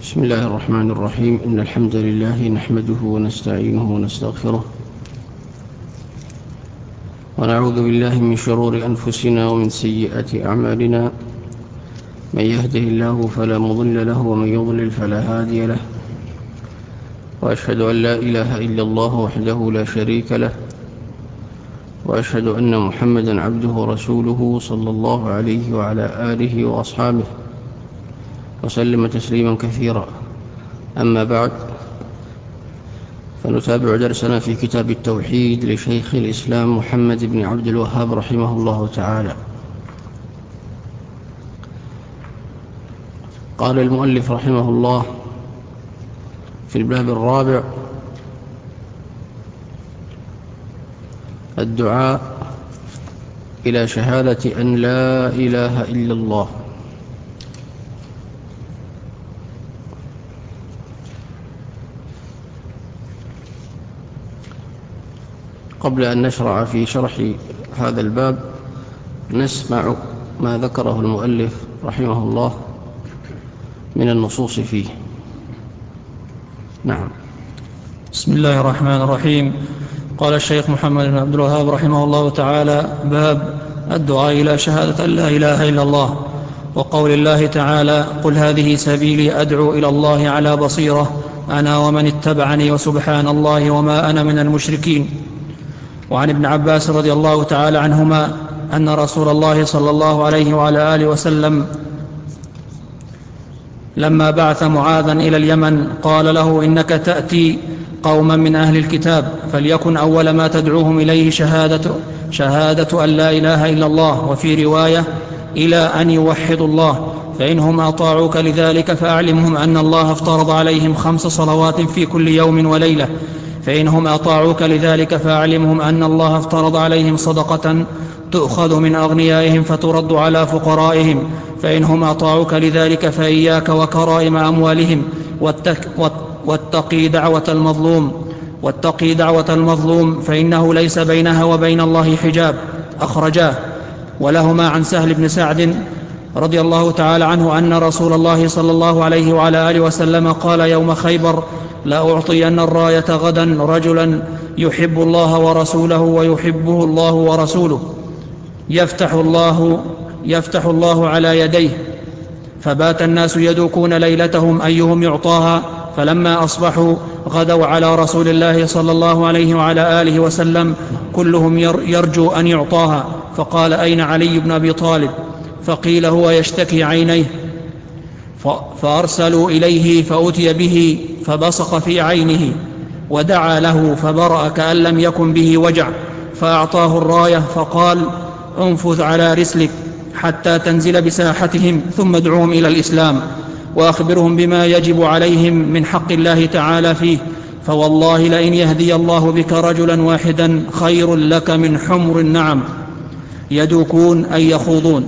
بسم الله الرحمن الرحيم. إن الحمد لله نحمده ونستعينه ونستغفره ونعوذ بالله من شرور أنفسنا ومن سيئات أعمالنا. من يهده الله فلا مضل له ومن يضلل فلا هادي له، وأشهد أن لا إله إلا الله وحده لا شريك له، وأشهد أن محمدا عبده ورسوله صلى الله عليه وعلى آله وأصحابه وسلم تسليما كثيرا. أما بعد، فنتابع درسنا في كتاب التوحيد لشيخ الإسلام محمد بن عبد الوهاب رحمه الله تعالى. قال المؤلف رحمه الله في الباب الرابع: الدعاء إلى شهادة أن لا إله إلا الله. قبل أن نشرع في شرح هذا الباب نسمع ما ذكره المؤلف رحمه الله من النصوص فيه. نعم. بسم الله الرحمن الرحيم. قال الشيخ محمد بن عبد الوهاب رحمه الله تعالى: باب الدعاء إلى شهادة أن لا إله إلا الله، وقول الله تعالى: قل هذه سبيلي أدعو إلى الله على بصيرة أنا ومن اتبعني وسبحان الله وما أنا من المشركين. وعن ابن عباس رضي الله تعالى عنهما أن رسول الله صلى الله عليه وعلى آله وسلم لما بعث معاذا إلى اليمن قال له: إنك تأتي قوما من أهل الكتاب، فليكن أول ما تدعوهم إليه شهادة أن لا إله إلا الله، وفي رواية: إلى أن يوحدوا الله، فإنهم أطاعوك لذلك فأعلمهم أن الله افترض عليهم 5 صلوات في كل يوم وليلة، فإنهم أطاعوك لذلك فأعلمهم أن الله افترض عليهم صدقة تؤخذ من أغنيائهم فترد على فقرائهم، فإنهم أطاعوك لذلك فإياك وكرائم أموالهم، واتقي دعوة المظلوم فإنه ليس بينها وبين الله حجاب. أخرجاه. ولهما عن سهل بن سعد رضي الله تعالى عنه أن رسول الله صلى الله عليه وعلى آله وسلم قال يوم خيبر: لا أعطين الراية غدا رجلا يحب الله ورسوله ويحبه الله ورسوله، يفتح الله على يديه. فبات الناس يدوكون ليلتهم أيهم يعطاها، فلما أصبحوا غدوا على رسول الله صلى الله عليه وعلى آله وسلم كلهم يرجو أن يعطاها، فقال: أين علي بن أبي طالب؟ فقيل: هو يشتكي عينيه. فأرسلوا إليه فأتي به فبصق في عينه ودعا له فبرأ كأن لم يكن به وجع، فأعطاه الراية فقال: انفذ على رسلك حتى تنزل بساحتهم، ثم ادعوهم إلى الإسلام وأخبرهم بما يجب عليهم من حق الله تعالى فيه، فوالله لئن يهدي الله بك رجلا واحدا خير لك من حمر النعم، يدوكون أي يخوضون.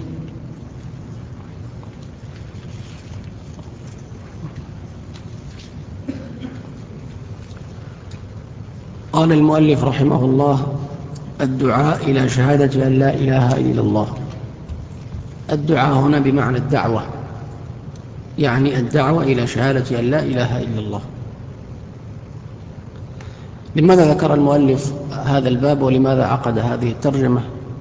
قال المؤلف رحمه الله: الدعاء إلى شهادة أن لا إله إلا الله. الدعاء هنا بمعنى الدعوة، يعني الدعوة إلى شهادة أن لا إله إلا الله. لماذا ذكر المؤلف هذا الباب ولماذا عقد هذه الترجمة؟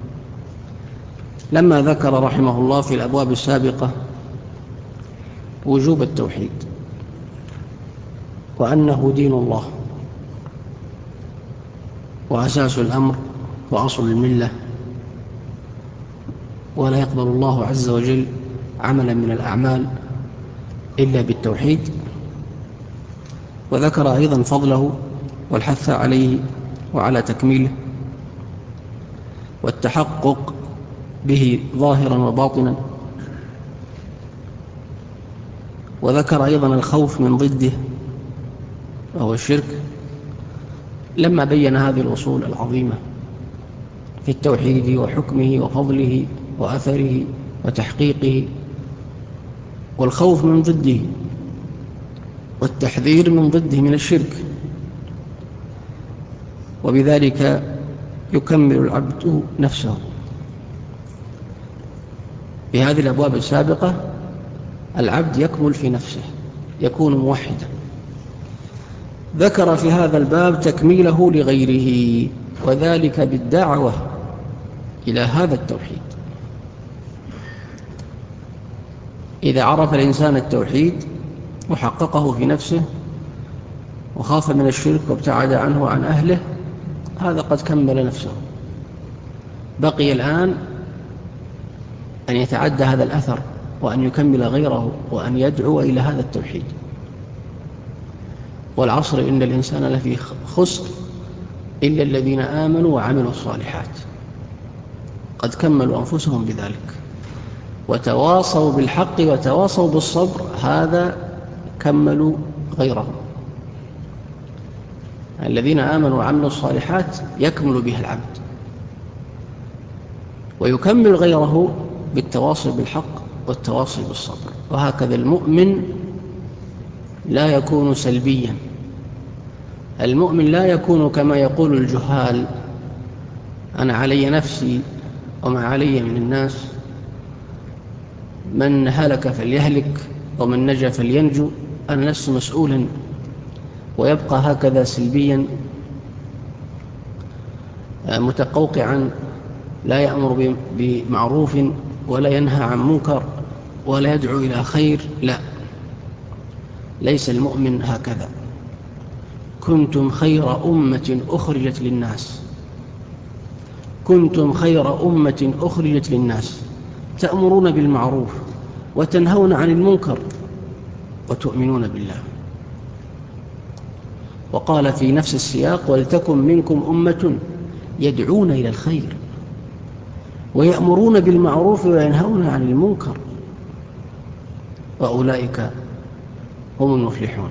لما ذكر رحمه الله في الأبواب السابقة وجوب التوحيد وأنه دين الله وأساس الأمر وأصل الملة، ولا يقبل الله عز وجل عملا من الأعمال إلا بالتوحيد، وذكر أيضا فضله والحث عليه وعلى تكميله والتحقق به ظاهرا وباطنا، وذكر أيضا الخوف من ضده وهو الشرك. لما بين هذه الأصول العظيمة في التوحيد وحكمه وفضله وأثره وتحقيقه والخوف من ضده والتحذير من ضده من الشرك، وبذلك يكمل العبد نفسه. في هذه الأبواب السابقة العبد يكمل في نفسه يكون موحدا. ذكر في هذا الباب تكميله لغيره، وذلك بالدعوة إلى هذا التوحيد. إذا عرف الإنسان التوحيد وحققه في نفسه وخاف من الشرك وابتعد عنه وعن أهله، هذا قد كمل نفسه. بقي الآن أن يتعدى هذا الأثر وأن يكمل غيره وأن يدعو إلى هذا التوحيد. والعصر إن الإنسان لفي خسر إلا الذين آمنوا وعملوا الصالحات، قد كملوا أنفسهم بذلك وتواصوا بالحق وتواصوا بالصبر، هذا كملوا غيرهم. الذين آمنوا وعملوا الصالحات يكمل بها العبد ويكمل غيره بالتواصي بالحق والتواصي بالصبر. وهكذا المؤمن لا يكون سلبيا، المؤمن لا يكون كما يقول الجهال: أنا علي نفسي وما علي من الناس، من هلك فليهلك ومن نجا فلينجو، أنا لست مسؤولا، ويبقى هكذا سلبيا متقوقعا، لا يأمر بمعروف ولا ينهى عن منكر ولا يدعو إلى خير. لا، ليس المؤمن هكذا. كنتم خير أمة أخرجت للناس، كنتم خير أمة أخرجت للناس تأمرون بالمعروف وتنهون عن المنكر وتؤمنون بالله. وقال في نفس السياق: ولتكن منكم أمة يدعون إلى الخير ويأمرون بالمعروف وينهون عن المنكر وأولئك هم المفلحون.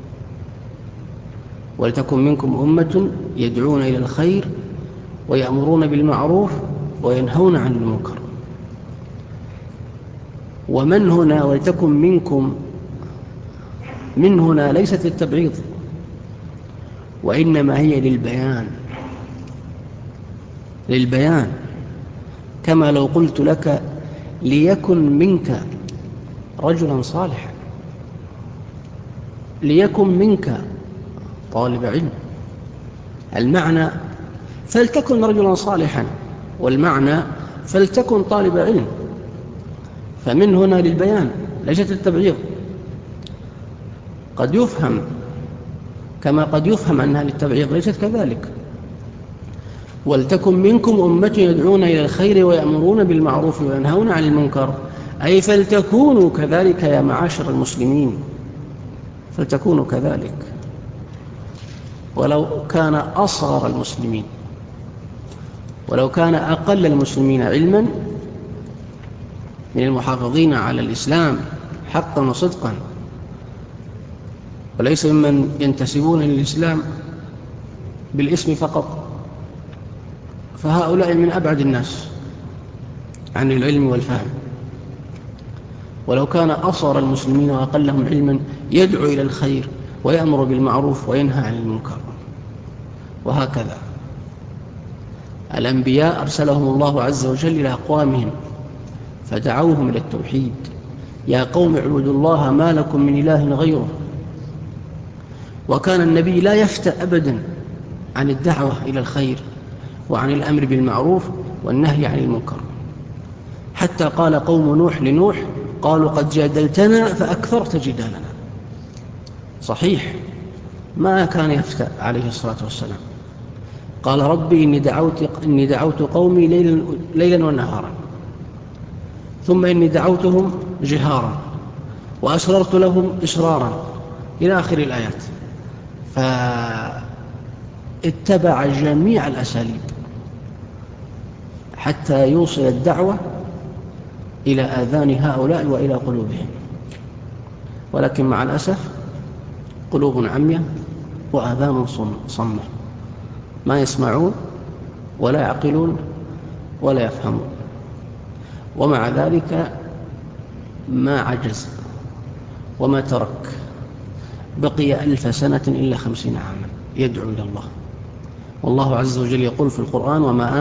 ولتكن منكم أمة يدعون إلى الخير ويأمرون بالمعروف وينهون عن المنكر. ومن هنا ولتكن منكم، من هنا ليست للتبعيض، وإنما هي للبيان. كما لو قلت لك: ليكن منك رجلا صالحا، ليكن منك طالب علم، المعنى فلتكن رجلا صالحا، والمعنى فلتكن طالب علم. فمن هنا للبيان ليست التبعيض. قد يفهم كما قد يفهم أنها للتبعيض، ليست كذلك. ولتكن منكم أمة يدعون إلى الخير ويأمرون بالمعروف وينهون عن المنكر، أي فلتكونوا كذلك يا معاشر المسلمين، فلتكونوا كذلك. ولو كان أصغر المسلمين، ولو كان أقل المسلمين علما من المحافظين على الإسلام حقا وصدقا، وليس ممن ينتسبون للإسلام بالاسم فقط، فهؤلاء من أبعد الناس عن العلم والفهم. ولو كان أصغر المسلمين وأقلهم علما يدعو إلى الخير ويأمر بالمعروف وينهى عن المنكر. وهكذا الأنبياء أرسلهم الله عز وجل إلى أقوامهم فدعوهم إلى التوحيد: يا قوم اعبدوا الله ما لكم من إله غيره. وكان النبي لا يفتأ أبدا عن الدعوة إلى الخير وعن الأمر بالمعروف والنهي عن المنكر، حتى قال قوم نوح لنوح: قالوا قد جادلتنا فأكثرت جدالنا. صحيح، ما كان يفتأ عليه الصلاة والسلام. قال: ربي إني دعوت قومي ليلا ونهارا، ثم إني دعوتهم جهارا وأسررت لهم إسرارا، إلى آخر الآيات. فاتبع جميع الأساليب حتى يوصل الدعوة إلى آذان هؤلاء وإلى قلوبهم. ولكن مع الأسف قلوب عمية وآذان صمة، ما يسمعون ولا يعقلون ولا يفهمون. ومع ذلك ما عجز وما ترك، بقي 1000 سنة إلا 50 عاما يدعو إلى الله. والله عز وجل يقول في القرآن: وما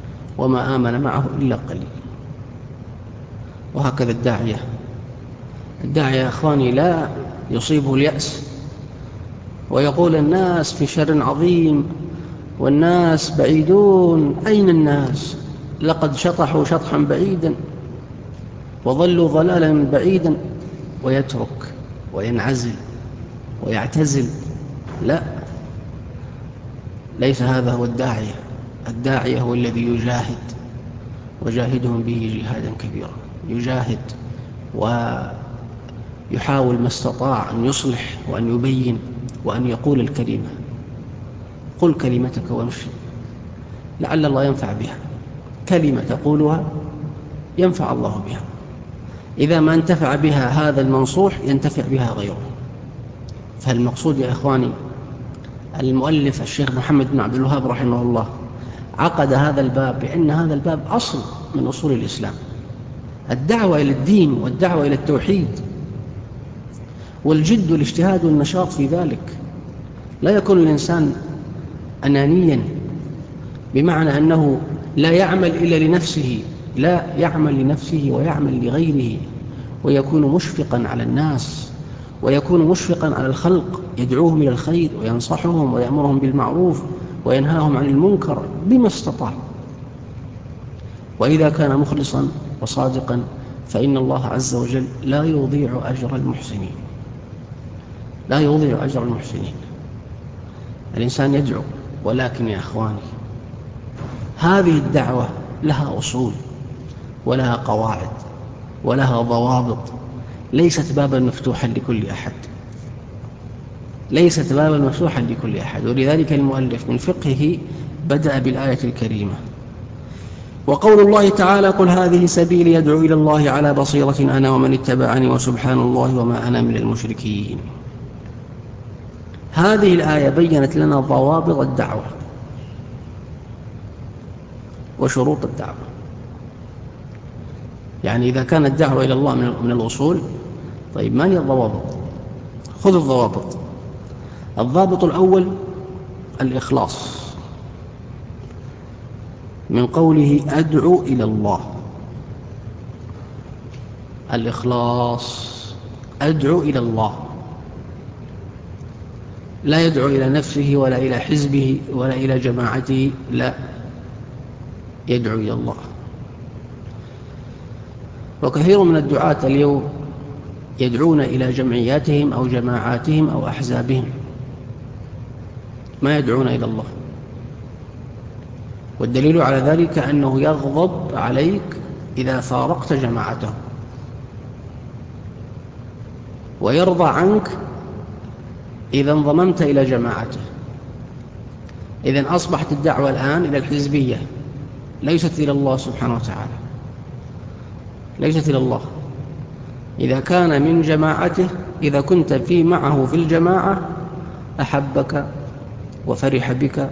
آمن معه إلا قليل. وهكذا الداعية الداعي يا أخواني لا يصيبه اليأس ويقول الناس في شر عظيم والناس بعيدون، أين الناس؟ لقد شطحوا شطحا بعيدا وظلوا ضلالا بعيدا، ويترك وينعزل ويعتزل. لا، ليس هذا هو الداعية. الداعية هو الذي يجاهد، وجاهدهم به جهادا كبيرا، يجاهد ويحاول ما استطاع أن يصلح وأن يبين وأن يقول الكلمة. قل كلمتك وامشي لعل الله ينفع بها. كلمة تقولها ينفع الله بها، إذا ما انتفع بها هذا المنصوح ينتفع بها غيره. فالمقصود يا إخواني، المؤلف الشيخ محمد بن عبد الوهاب رحمه الله عقد هذا الباب بأن هذا الباب أصل من أصول الإسلام، الدعوة إلى الدين والدعوة إلى التوحيد، والجد والاجتهاد والنشاط في ذلك. لا يكون الإنسان أنانيا بمعنى أنه لا يعمل إلا لنفسه، لا، يعمل لنفسه ويعمل لغيره، ويكون مشفقا على الناس ويكون مشفقا على الخلق، يدعوهم إلى الخير وينصحهم ويأمرهم بالمعروف وينهاهم عن المنكر بما استطاع. وإذا كان مخلصا وصادقا فإن الله عز وجل لا يضيع أجر المحسنين، لا يضيع أجر المحسنين. الإنسان يدعو، ولكن يا أخواني هذه الدعوة لها أصول ولها قواعد ولها ضوابط، ليست بابا مفتوحا لكل أحد، ليست بابا مفتوحا لكل أحد. ولذلك المؤلف من فقهه بدأ بالآية الكريمة. وقول الله تعالى: قل هذه سبيلي يدعو إلى الله على بصيرة أنا ومن اتبعني وسبحان الله وما أنا من المشركين. هذه الآية بيّنت لنا ضوابط الدعوة وشروط الدعوة. يعني إذا كانت الدعوة إلى الله من الأصول، طيب ما هي الضوابط؟ خذ الضوابط. الضابط الأول الإخلاص، من قوله أدعو إلى الله، الإخلاص، أدعو إلى الله، لا يدعو إلى نفسه ولا إلى حزبه ولا إلى جماعته، لا، يدعو إلى الله. وكثير من الدعاة اليوم يدعون إلى جمعياتهم أو جماعاتهم أو أحزابهم، ما يدعون إلى الله. والدليل على ذلك أنه يغضب عليك إذا فارقت جماعته، ويرضى عنك إذا انضممت إلى جماعته. إذن أصبحت الدعوة الآن إلى الحزبية، ليست إلى الله سبحانه وتعالى، ليست إلى الله. إذا كان من جماعته، إذا كنت معه في الجماعة أحبك وفرح بك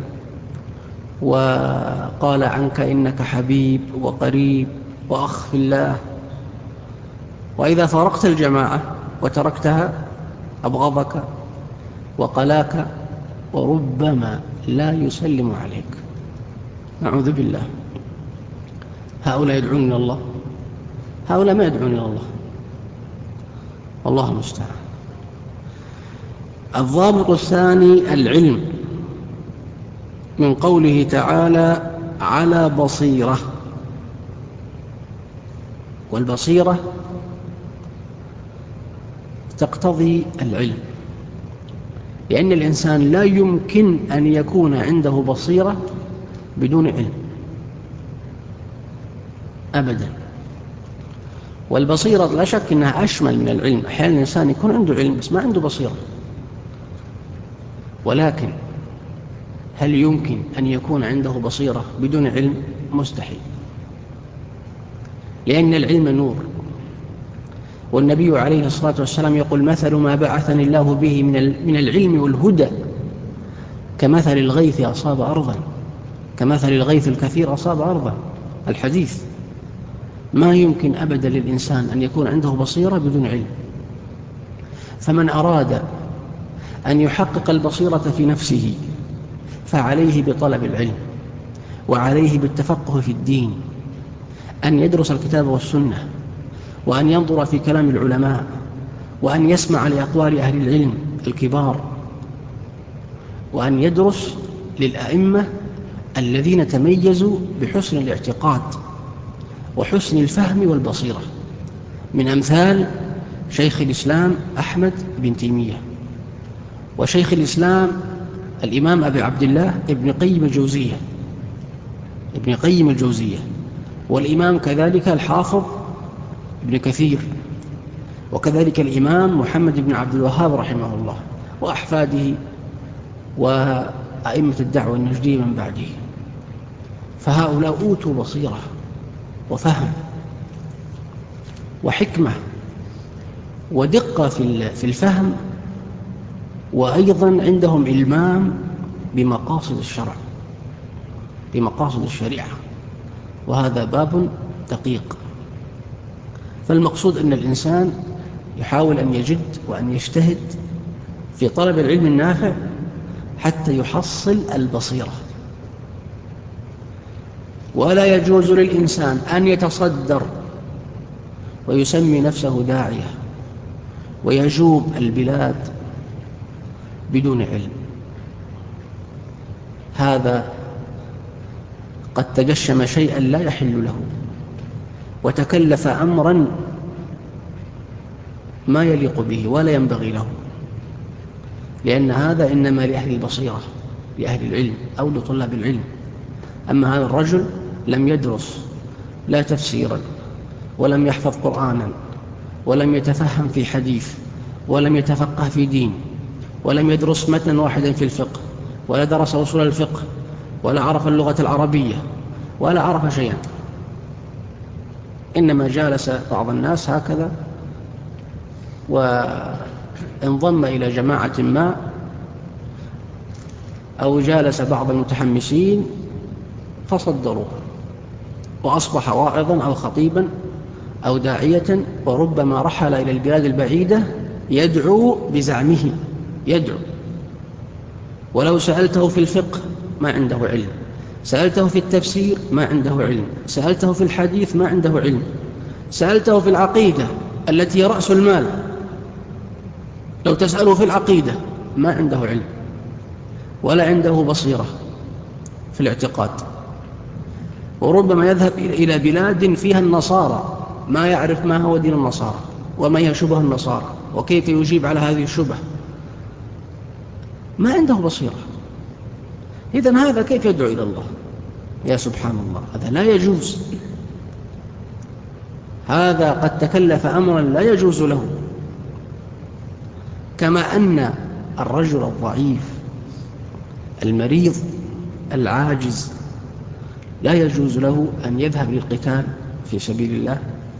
وقال عنك إنك حبيب وقريب وأخ في الله. وإذا فارقت الجماعة وتركتها أبغضك وقلاك وربما لا يسلم عليك، نعوذ بالله. هؤلاء يدعون إلى الله؟ هؤلاء ما يدعون إلى الله، والله المستعان. الضابط الثاني العلم، من قوله تعالى على بصيرة، والبصيرة تقتضي العلم، لأن الإنسان لا يمكن أن يكون عنده بصيرة بدون علم أبدا. والبصيرة لا شك أنها أشمل من العلم. أحيانا الإنسان يكون عنده علم بس ما عنده بصيرة، ولكن هل يمكن أن يكون عنده بصيرة بدون علم؟ مستحيل، لأن العلم نور. والنبي عليه الصلاة والسلام يقول: مثل ما بعثني الله به من العلم والهدى كمثل الغيث أصاب أرضا، كمثل الغيث الكثير أصاب أرضا. الحديث. ما يمكن أبدا للإنسان أن يكون عنده بصيرة بدون علم. فمن أراد أن يحقق البصيرة في نفسه فعليه بطلب العلم، وعليه بالتفقه في الدين، أن يدرس الكتاب والسنة، وأن ينظر في كلام العلماء، وأن يسمع لأقوال أهل العلم الكبار، وأن يدرس للأئمة الذين تميزوا بحسن الاعتقاد وحسن الفهم والبصيرة، من أمثال شيخ الإسلام أحمد بن تيمية، وشيخ الإسلام الإمام أبي عبد الله ابن قيم الجوزية، والإمام كذلك الحافظ ابن كثير، وكذلك الإمام محمد بن عبد الوهاب رحمه الله، وأحفاده وأئمة الدعوة النجدية من بعده. فهؤلاء أوتوا بصيرة وفهم وحكمة ودقة في الفهم، وأيضا عندهم إلمام بمقاصد الشرع، بمقاصد الشريعة، وهذا باب دقيق. فالمقصود أن الإنسان يحاول أن يجد وأن يجتهد في طلب العلم النافع حتى يحصل البصيرة. ولا يجوز للإنسان أن يتصدر ويسمي نفسه داعية ويجوب البلاد بدون علم. هذا قد تجشم شيئا لا يحل له، وتكلف أمرا ما يليق به ولا ينبغي له، لأن هذا إنما لأهل البصيرة، لأهل العلم أو لطلاب العلم. أما هذا الرجل لم يدرس لا تفسيرا، ولم يحفظ قرآنا، ولم يتفهم في حديث، ولم يتفقه في دين، ولم يدرس متنا واحدا في الفقه، ولا درس أصول الفقه، ولا عرف اللغة العربية، ولا عرف شيئا، إنما جالس بعض الناس هكذا وانضم إلى جماعة ما، أو جالس بعض المتحمسين فصدروه، وأصبح واعظا أو خطيبا أو داعية، وربما رحل إلى البلاد البعيدة يدعو بزعمه، يدعو. ولو سألته في الفقه ما عنده علم، سألته في التفسير ما عنده علم، سألته في الحديث ما عنده علم، سألته في العقيدة التي هي رأس المال، لو تسأله في العقيدة ما عنده علم ولا عنده بصيرة في الاعتقاد. وربما يذهب إلى بلاد فيها النصارى ما يعرف ما هو دين النصارى وما هي شبه النصارى وكيف يجيب على هذه الشبه، ما عنده بصيرة. إذن هذا كيف يدعو إلى الله؟ يا سبحان الله، هذا لا يجوز. هذا قد تكلف أمرا لا يجوز له. كما أن الرجل الضعيف المريض العاجز لا يجوز له أن يذهب للقتال في سبيل الله،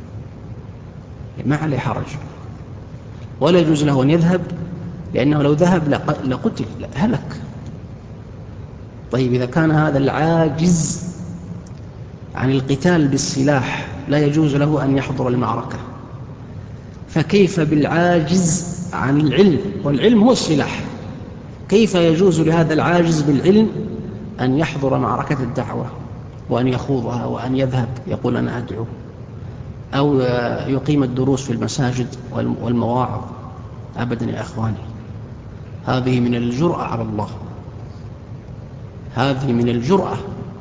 ما عليه حرج، ولا يجوز له أن يذهب، لأنه لو ذهب لقتل، هلك. طيب إذا كان هذا العاجز عن القتال بالسلاح لا يجوز له أن يحضر المعركة، فكيف بالعاجز عن العلم؟ والعلم هو السلاح. كيف يجوز لهذا العاجز بالعلم أن يحضر معركة الدعوة وأن يخوضها وأن يذهب يقول أنا أدعو، أو يقيم الدروس في المساجد والمواعظ؟ أبدا يا أخواني، هذه من الجرأة على الله، هذه من الجرأة.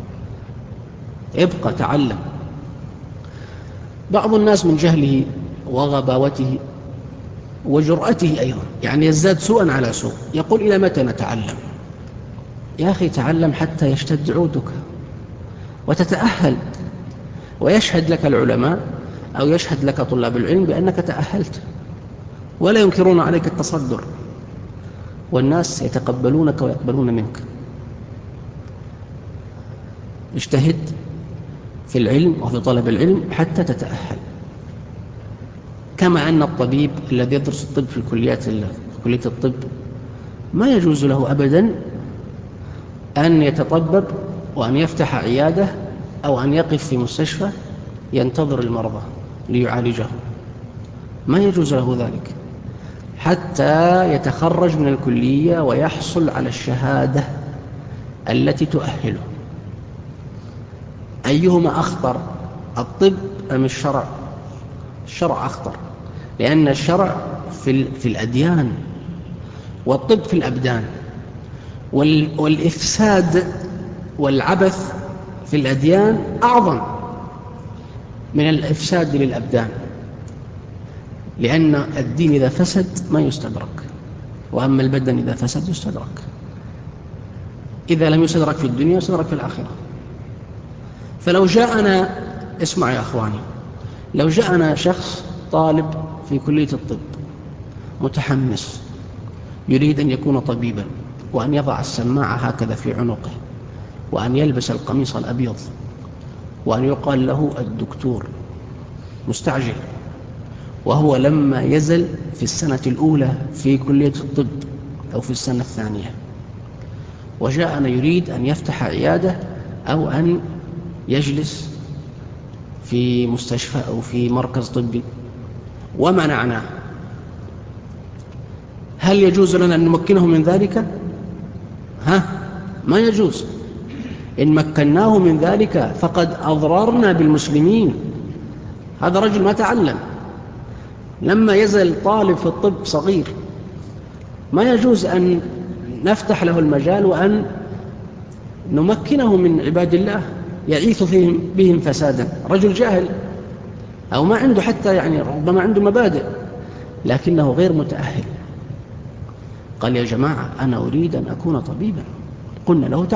ابقى تعلم. بعض الناس من جهله وغباوته وجرأته أيضا يعني يزداد سوءا على سوء، يقول إلى متى نتعلم؟ يا أخي تعلم حتى يشتد عودك وتتأهل، ويشهد لك العلماء أو يشهد لك طلاب العلم بأنك تأهلت، ولا ينكرون عليك التصدر، والناس يتقبلونك ويقبلون منك. اجتهد في العلم وفي طلب العلم حتى تتأهل. كما أن الطبيب الذي يدرس الطب في كلية الطب ما يجوز له أبدا أن يتطبب وأن يفتح عيادة أو أن يقف في مستشفى ينتظر المرضى ليعالجهم، ما يجوز له ذلك حتى يتخرج من الكلية ويحصل على الشهادة التي تؤهله. أيهما أخطر، الطب أم الشرع؟ الشرع أخطر، لأن الشرع في الأديان، والطب في الأبدان، والإفساد والعبث في الأديان أعظم من الإفساد للأبدان، لأن الدين إذا فسد ما يستدرك، وأما البدن إذا فسد يستدرك. إذا لم يستدرك في الدنيا يستدرك في الآخرة. فلو جاءنا، اسمع يا أخواني، لو جاءنا شخص طالب في كلية الطب متحمس يريد أن يكون طبيبا، وأن يضع السماعة هكذا في عنقه، وأن يلبس القميص الأبيض، وأن يقال له الدكتور، مستعجل، وهو لما يزل في السنة الأولى في كلية الطب أو في السنة الثانية، وجاءنا يريد أن يفتح عيادة أو أن يجلس في مستشفى أو في مركز طبي ومنعناه، هل يجوز لنا أن نمكنه من ذلك؟ ما يجوز. إن مكناه من ذلك فقد أضررنا بالمسلمين. هذا رجل ما تعلم، لما يزل طالب في الطب صغير ما يجوز أن نفتح له المجال وأن نمكنه من عباد الله يعيث بهم فسادا. رجل جاهل أو ما عنده حتى ربما عنده مبادئ لكنه غير متأهل. قال يا جماعة أنا أريد أن أكون طبيبا. قلنا له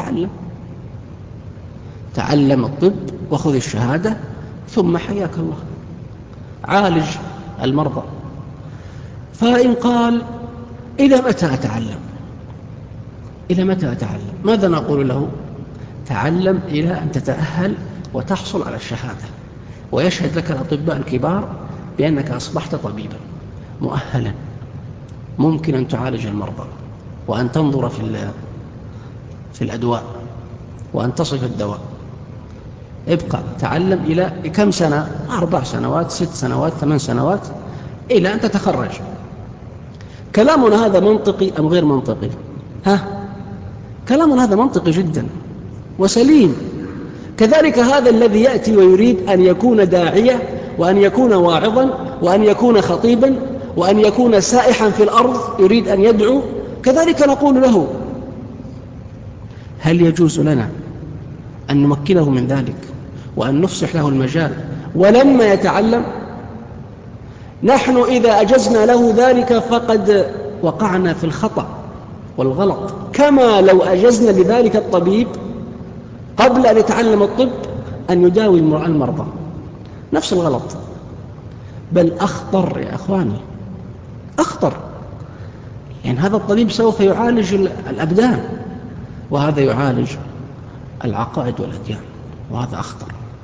تعلم الطب وخذ الشهادة ثم حياك الله عالج المرضى. فإن قال إلى متى أتعلم؟ ماذا نقول له؟ تعلم إلى أن تتأهل وتحصل على الشهادة، ويشهد لك الأطباء الكبار بأنك أصبحت طبيبا مؤهلا ممكن أن تعالج المرضى، وأن تنظر في الأدواء، وأن تصف الدواء. ابقى تعلم إلى كم سنة؟ 4 سنوات 6 سنوات 8 سنوات إلى أن تتخرج. كلامنا هذا منطقي أم غير منطقي؟ كلامنا هذا منطقي جدا وسليم. كذلك هذا الذي يأتي ويريد أن يكون داعية، وأن يكون واعظا، وأن يكون خطيبا، وأن يكون سائحا في الأرض يريد أن يدعو، كذلك نقول له هل يجوز لنا أن نمكنه من ذلك وأن نفسح له المجال ولما يتعلم؟ نحن إذا أجزنا له ذلك فقد وقعنا في الخطأ والغلط، كما لو أجزنا لذلك الطبيب قبل أن يتعلم الطب أن يداوي المرضى. نفس الغلط، بل أخطر يا أخواني، أخطر. هذا الطبيب سوف يعالج الأبدان، وهذا يعالج العقائد والأديان، وهذا أخطر.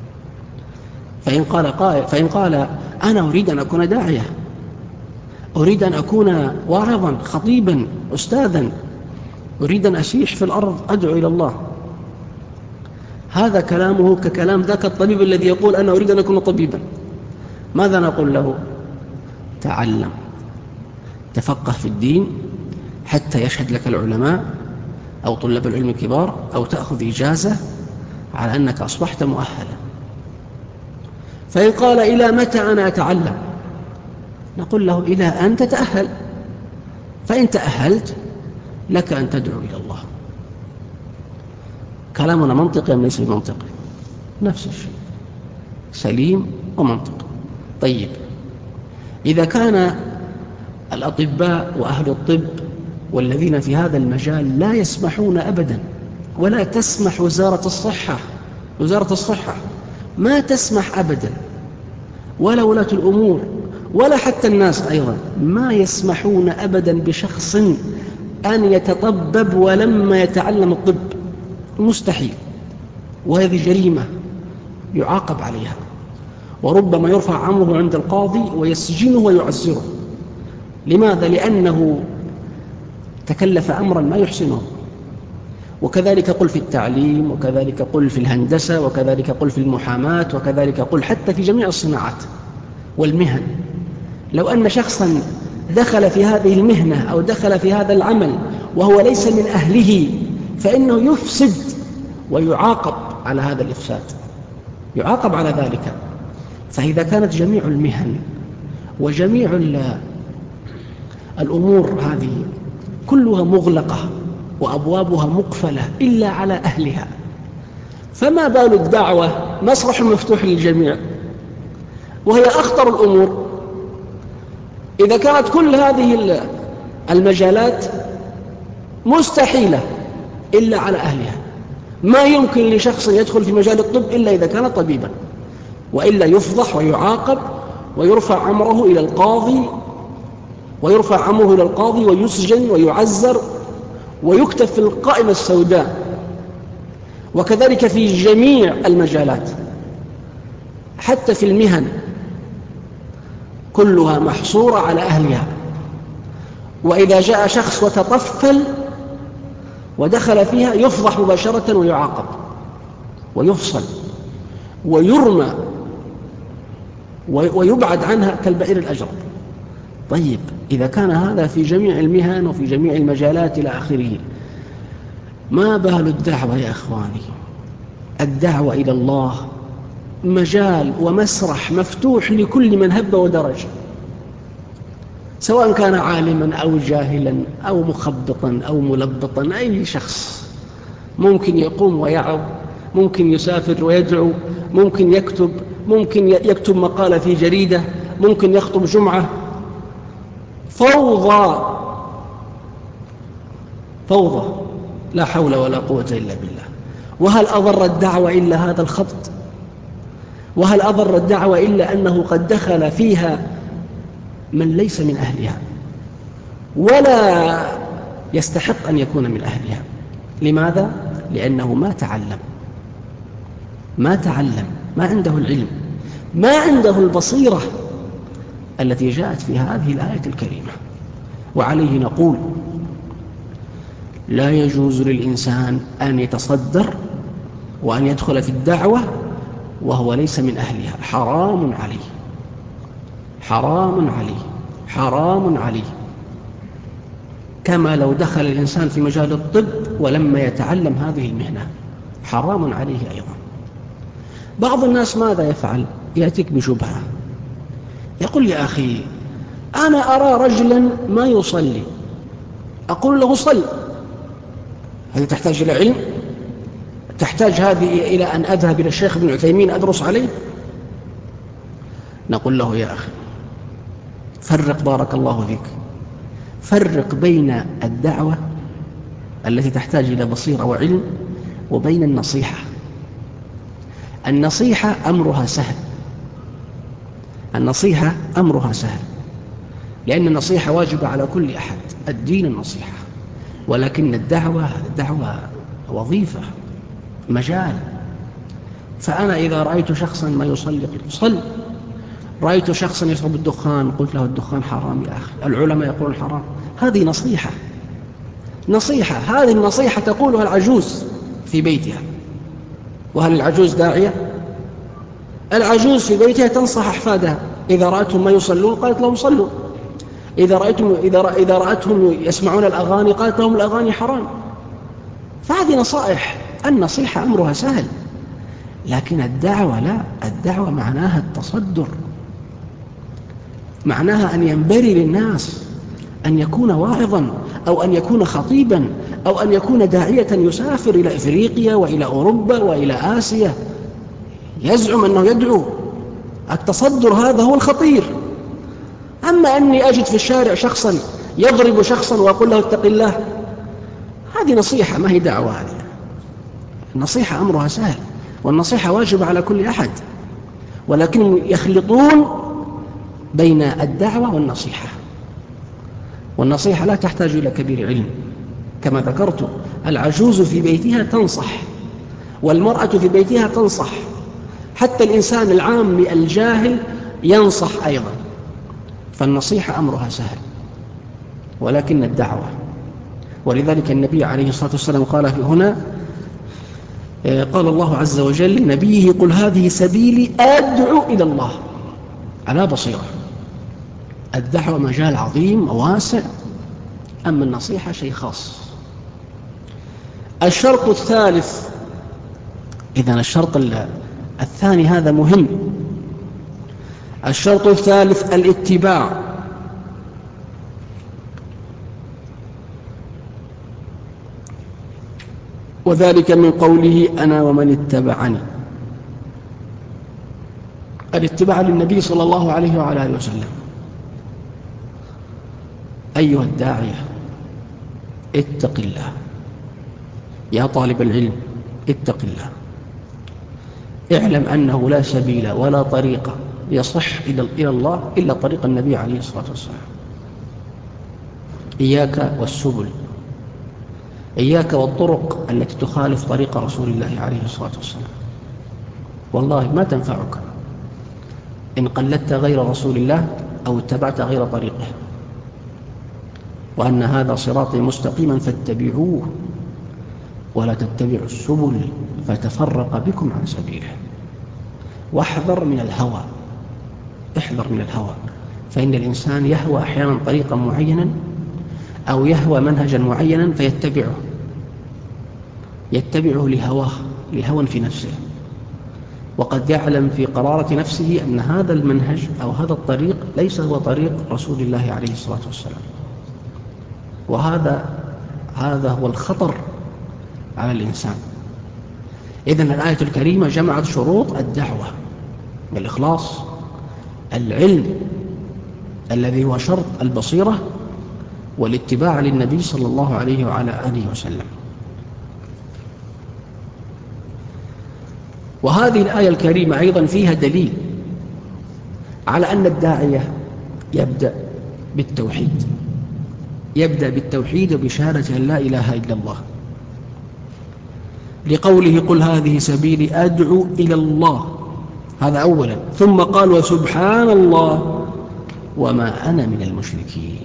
فإن قال أنا أريد أن أكون داعية، أريد أن أكون واعظا خطيبا أستاذا، أريد أن أسيح في الأرض أدعو إلى الله، هذا كلامه ككلام ذاك الطبيب الذي يقول أنا أريد أن أكون طبيبا. ماذا نقول له؟ تعلم، تفقه في الدين حتى يشهد لك العلماء أو طلاب العلم الكبار، أو تأخذ إجازة على أنك أصبحت مؤهلا. فإن قال إلى متى أنا أتعلم؟ نقول له إلى أن تتأهل، فإن تأهلت لك أن تدعو إلى الله. كلامنا منطقي أم ليس منطقي؟ نفس الشيء، سليم ومنطقي. طيب، إذا كان الأطباء وأهل الطب والذين في هذا المجال لا يسمحون أبدا، ولا تسمح وزارة الصحة ما تسمح أبدا، ولا ولاة الأمور ولا حتى الناس أيضا ما يسمحون أبدا بشخص أن يتطبب ولما يتعلم الطب، مستحيل. وهذه جريمة يعاقب عليها، وربما يرفع أمره عند القاضي ويسجنه ويعزره. لماذا؟ لأنه تكلف أمرا ما يحسنه. وكذلك قل في التعليم، وكذلك قل في الهندسة، وكذلك قل في المحاماة، وكذلك قل حتى في جميع الصناعات والمهن. لو أن شخصا دخل في هذه المهنة أو دخل في هذا العمل وهو ليس من أهله، فإنه يفسد ويعاقب على هذا الإفساد، يعاقب على ذلك. فإذا كانت جميع المهن وجميع الأمور هذه كلها مغلقة وأبوابها مقفلة إلا على أهلها، فما بال الدعوة مسرح مفتوح للجميع وهي أخطر الأمور؟ إذا كانت كل هذه المجالات مستحيلة إلا على أهلها، ما يمكن لشخص يدخل في مجال الطب إلا إذا كان طبيبا، وإلا يفضح ويعاقب ويرفع أمره إلى القاضي ويسجن ويعزر ويكتب في القائمة السوداء. وكذلك في جميع المجالات، حتى في المهن كلها محصورة على أهلها. وإذا جاء شخص وتطفل ودخل فيها يفضح مباشرة ويعاقب ويفصل ويرمى ويبعد عنها كالبئر الأجرب. طيب، إذا كان هذا في جميع المهن وفي جميع المجالات إلى آخره، ما بال الدعوة يا أخواني؟ الدعوة إلى الله مجال ومسرح مفتوح لكل من هب ودرج، سواء كان عالما أو جاهلا أو مخبطا أو ملبطا. أي شخص ممكن يقوم ويعظ، ممكن يسافر ويدعو، ممكن يكتب مقالة في جريدة، ممكن يخطب جمعة. فوضى لا حول ولا قوة إلا بالله. وهل أضر الدعوة إلا هذا الخبط؟ وهل أضر الدعوة إلا أنه قد دخل فيها من ليس من أهلها ولا يستحق أن يكون من أهلها؟ لماذا؟ لأنه ما تعلم، ما عنده العلم، ما عنده البصيرة التي جاءت في هذه الآية الكريمة. وعليه نقول: لا يجوز للإنسان أن يتصدر وأن يدخل في الدعوة وهو ليس من أهلها. حرام عليه، كما لو دخل الإنسان في مجال الطب ولما يتعلم هذه المهنة حرام عليه أيضا. بعض الناس ماذا يفعل؟ يأتيك بشبهة، يقول: يا أخي، أنا أرى رجلا ما يصلي، أقول له: صل. هذه تحتاج إلى علم؟ تحتاج هذه إلى أن أذهب إلى الشيخ ابن عثيمين أدرس عليه؟ نقول له: يا أخي، فرق، بارك الله فيك، فرق بين الدعوة التي تحتاج إلى بصيرة وعلم وبين النصيحة. النصيحة أمرها سهل، لأن النصيحة واجبة على كل أحد، الدين النصيحة. ولكن الدعوة وظيفة، مجال. فأنا إذا رأيت شخصا ما يصلي قلت: صل. رأيت شخصا يشرب الدخان قلت له: الدخان حرام يا أخي، العلماء يقولون حرام. هذه نصيحة. هذه النصيحة تقولها العجوز في بيتها. وهل العجوز داعية؟ العجوز في بيتها تنصح أحفادها، إذا رأتهم ما يصلون قالت لهم صلوا، إذا رأتهم يسمعون الأغاني قالت لهم الأغاني حرام. فهذه نصائح. النصيحة أمرها سهل، لكن الدعوة لا. الدعوة معناها التصدر، معناها أن ينبري للناس، أن يكون واعظا أو أن يكون خطيبا أو أن يكون داعية يسافر إلى إفريقيا وإلى أوروبا وإلى آسيا يزعم أنه يدعو. التصدر هذا هو الخطير. أما أني أجد في الشارع شخصا يضرب شخصا وأقول له: اتق الله، هذه نصيحة ما هي دعوة. هذه النصيحة أمرها سهل، والنصيحة واجبة على كل أحد، ولكن يخلطون بين الدعوة والنصيحة لا تحتاج إلى كبير علم. كما ذكرت، العجوز في بيتها تنصح، والمرأة في بيتها تنصح، حتى الإنسان العام الجاهل ينصح أيضا. فالنصيحة أمرها سهل، ولكن الدعوة. ولذلك النبي عليه الصلاة والسلام قال في هنا، قال الله عز وجل لنبيه: قل هذه سبيلي أدعو إلى الله على بصيرة. الدعوة مجال عظيم وواسع، أما النصيحة شيء خاص. الشرط الثالث، إذن الشرط الثاني هذا مهم. الشرط الثالث الاتباع. وذلك من قوله أنا ومن اتبعني. الاتباع للنبي صلى الله عليه وعلى آله وسلم. أيها الداعية اتق الله، يا طالب العلم اتق الله، اعلم أنه لا سبيل ولا طريق يصح إلى الله إلا طريق النبي عليه الصلاة والسلام. إياك والسبل، إياك والطرق التي تخالف طريق رسول الله عليه الصلاة والسلام، والله ما تنفعك إن قلدت غير رسول الله أو اتبعت غير طريقه. وأن هذا صراطي مستقيما فاتبعوه ولا تتبعوا السبل فتفرق بكم عن سبيله. واحذر من الهوى، احذر من الهوى، فإن الإنسان يهوى أحيانا طريقا معينا أو يهوى منهجا معينا فيتبعه، يتبعه لهوى في نفسه، وقد يعلم في قرارة نفسه أن هذا المنهج أو هذا الطريق ليس هو طريق رسول الله عليه الصلاة والسلام. وهذا هو الخطر على الإنسان. إذن الآية الكريمة جمعت شروط الدعوة بالإخلاص، العلم الذي هو شرط البصيرة، والاتباع للنبي صلى الله عليه وعلى آله وسلم. وهذه الآية الكريمة أيضا فيها دليل على أن الداعية يبدأ بالتوحيد وبشهادة أن لا إله إلا الله، لقوله قل هذه سبيلي أدعو إلى الله، هذا أولا، ثم قال وسبحان الله وما أنا من المشركين.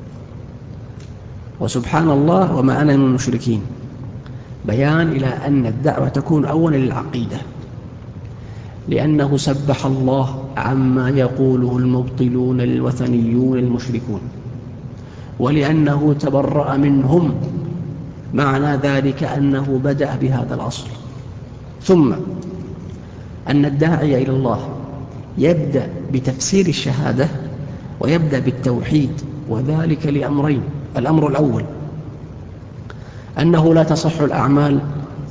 وسبحان الله وما أنا من المشركين، بيان إلى أن الدعوة تكون أولا للعقيدة، لأنه سبح الله عما يقوله المبطلون الوثنيون المشركون، ولأنه تبرأ منهم، معنى ذلك أنه بدأ بهذا الأصل. ثم أن الداعي إلى الله يبدأ بتفسير الشهادة ويبدأ بالتوحيد، وذلك لأمرين. الأمر الأول أنه لا تصح الأعمال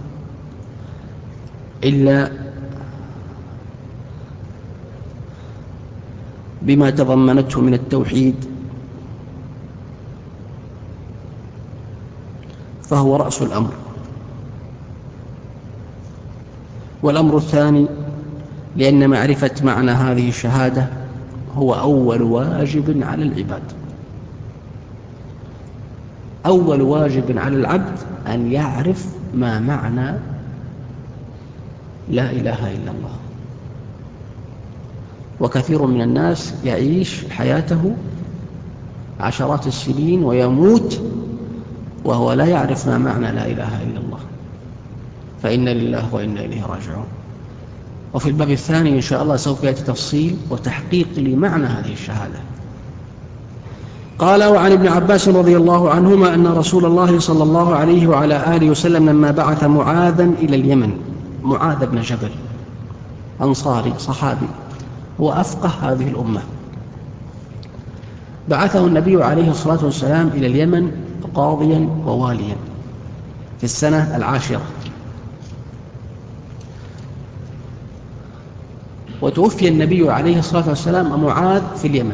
إلا بما تضمنته من التوحيد، فهو رأس الأمر. والأمر الثاني لأن معرفة معنى هذه الشهادة هو أول واجب على العباد. أول واجب على العبد أن يعرف ما معنى لا إله إلا الله. وكثير من الناس يعيش حياته عشرات السنين ويموت وهو لا يعرف ما معنى لا إله إلا الله، فإن لله وإنا إليه راجعون. وفي الباب الثاني إن شاء الله سوف يأتي تفصيل وتحقيق لمعنى هذه الشهادة. قال وعن ابن عباس رضي الله عنهما أن رسول الله صلى الله عليه وعلى آله وسلم لما بعث معاذا إلى اليمن، معاذ بن جبل أنصاري صحابي، هو أفقه هذه الأمة، بعثه النبي عليه الصلاة والسلام إلى اليمن قاضيا وواليا في السنة 10، وتوفي النبي عليه الصلاة والسلام معاذ في اليمن،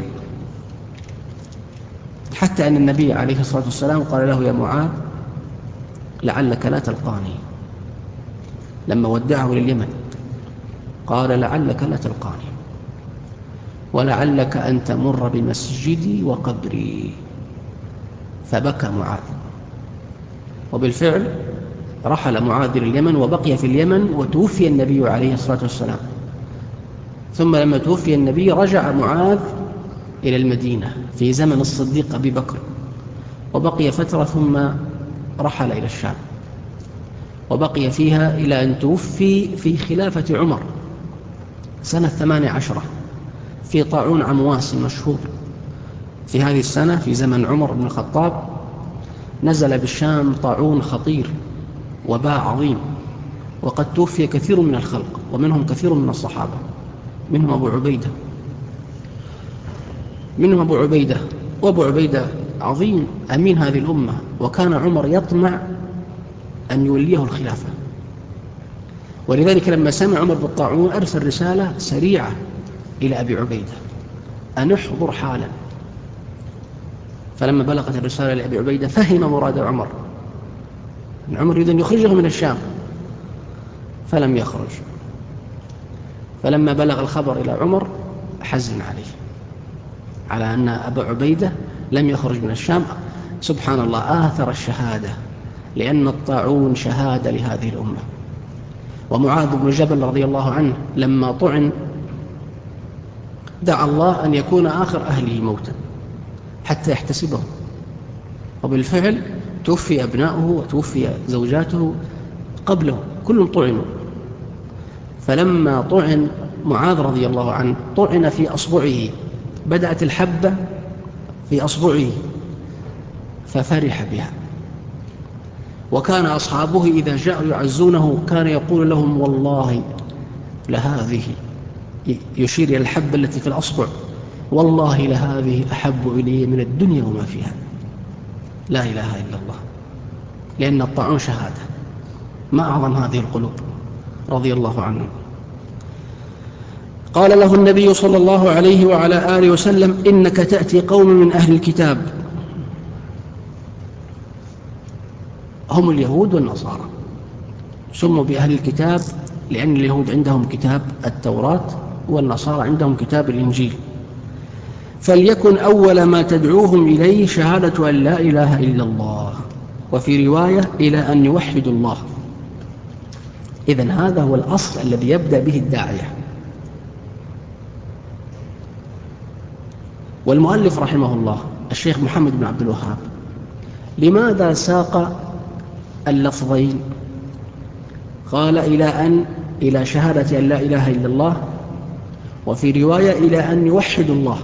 حتى أن النبي عليه الصلاة والسلام قال له يا معاذ لعلك لا تلقاني، لما ودعه لليمن قال لعلك لا تلقاني ولعلك أن تمر بمسجدي وقبري، فبكى معاذ. وبالفعل رحل معاذ إلى اليمن وبقي في اليمن، وتوفي النبي عليه الصلاة والسلام. ثم لما توفي النبي رجع معاذ إلى المدينة في زمن الصديق أبي بكر، وبقي فترة ثم رحل إلى الشام، وبقي فيها إلى أن توفي في خلافة عمر سنة 18 في طاعون عمواس المشهور. في هذه السنة في زمن عمر بن الخطاب نزل بالشام طاعون خطير، وباء عظيم، وقد توفي كثير من الخلق، ومنهم كثير من الصحابة، منهم أبو عبيدة، وأبو عبيدة عظيم أمين هذه الأمة. وكان عمر يطمع أن يوليه الخلافة. ولذلك لما سمع عمر بالطاعون أرسل رسالة سريعة إلى أبي عبيدة أن احضر حالا. فلما بلغت الرسالة لأبي عبيدة فهم مراد عمر، أن عمر يريد أن يخرجه من الشام، فلم يخرج. فلما بلغ الخبر إلى عمر حزن عليه على أن أبا عبيدة لم يخرج من الشام. سبحان الله، آثر الشهادة، لأن الطاعون شهادة لهذه الأمة. ومعاذ بن جبل رضي الله عنه لما طعن دعا الله أن يكون آخر أهله موتا حتى يحتسبه، وبالفعل توفي أبناؤه وتوفي زوجاته قبله، كلهم طعنوا. فلما طعن معاذ رضي الله عنه طعن في أصبعه، بدأت الحبة في أصبعه ففرح بها. وكان أصحابه إذا جاءوا يعزونه كان يقول لهم والله لهذه، يشير إلى الحبة التي في الأصبع، والله لهذه أحب إلي من الدنيا وما فيها. لا إله إلا الله، لأن الطاعون شهادة. ما أعظم هذه القلوب رضي الله عنهم. قال له النبي صلى الله عليه وعلى آله وسلم إنك تأتي قوم من أهل الكتاب، هم اليهود والنصارى. سموا بأهل الكتاب لأن اليهود عندهم كتاب التوراة والنصارى عندهم كتاب الإنجيل. فليكن أول ما تدعوهم إليه شهادة أن لا إله إلا الله، وفي رواية إلى أن يوحدوا الله. إذن هذا هو الأصل الذي يبدأ به الداعية. والمؤلف رحمه الله الشيخ محمد بن عبد الوهاب لماذا ساق اللفظين؟ قال إلى شهادة أن لا إله إلا الله، وفي رواية إلى أن يوحدوا الله.